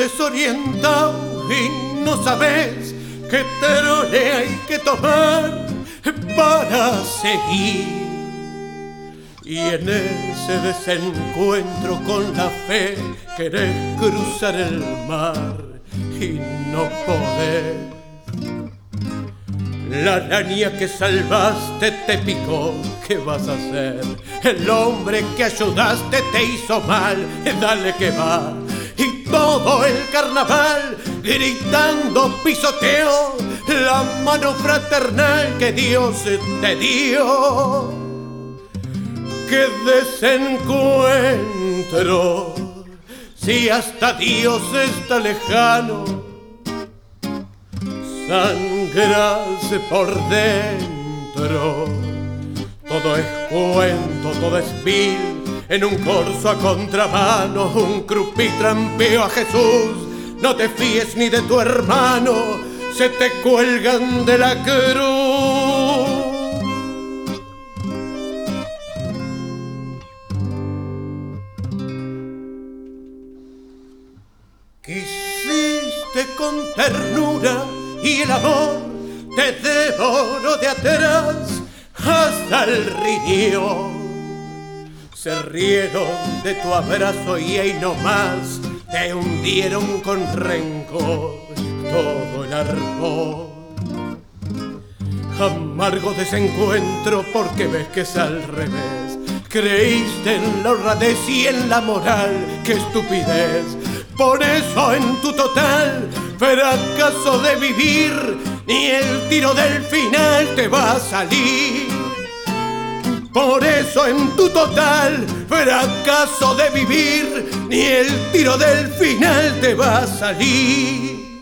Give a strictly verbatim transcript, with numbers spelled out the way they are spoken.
desorientado y no sabes qué trole hay que tomar para seguir. Y en ese desencuentro con la fe querés cruzar el mar y no podés. La araña que salvaste te picó, ¿qué vas a hacer? El hombre que ayudaste te hizo mal, dale que va. Y todo el carnaval gritando pisoteo la mano fraternal que Dios te dio. ¡Qué desencuentro! Si hasta Dios está lejano, sangrarse por dentro. Todo es cuento, todo es vil, en un corso a contramano, un crupí trampeó a Jesús. No te fíes ni de tu hermano, se te cuelgan de la cruz. Quisiste con ternura y el amor te devoró de atrás hasta el riñón. Se rieron de tu abrazo y ahí nomás te hundieron con rencor todo el árbol. Amargo desencuentro porque ves que es al revés. Creíste en la honradez y en la moral, qué estupidez. Por eso en tu total fracaso de vivir, ni el tiro del final te va a salir. Por eso en tu total fracaso de vivir, ni el tiro del final te va a salir.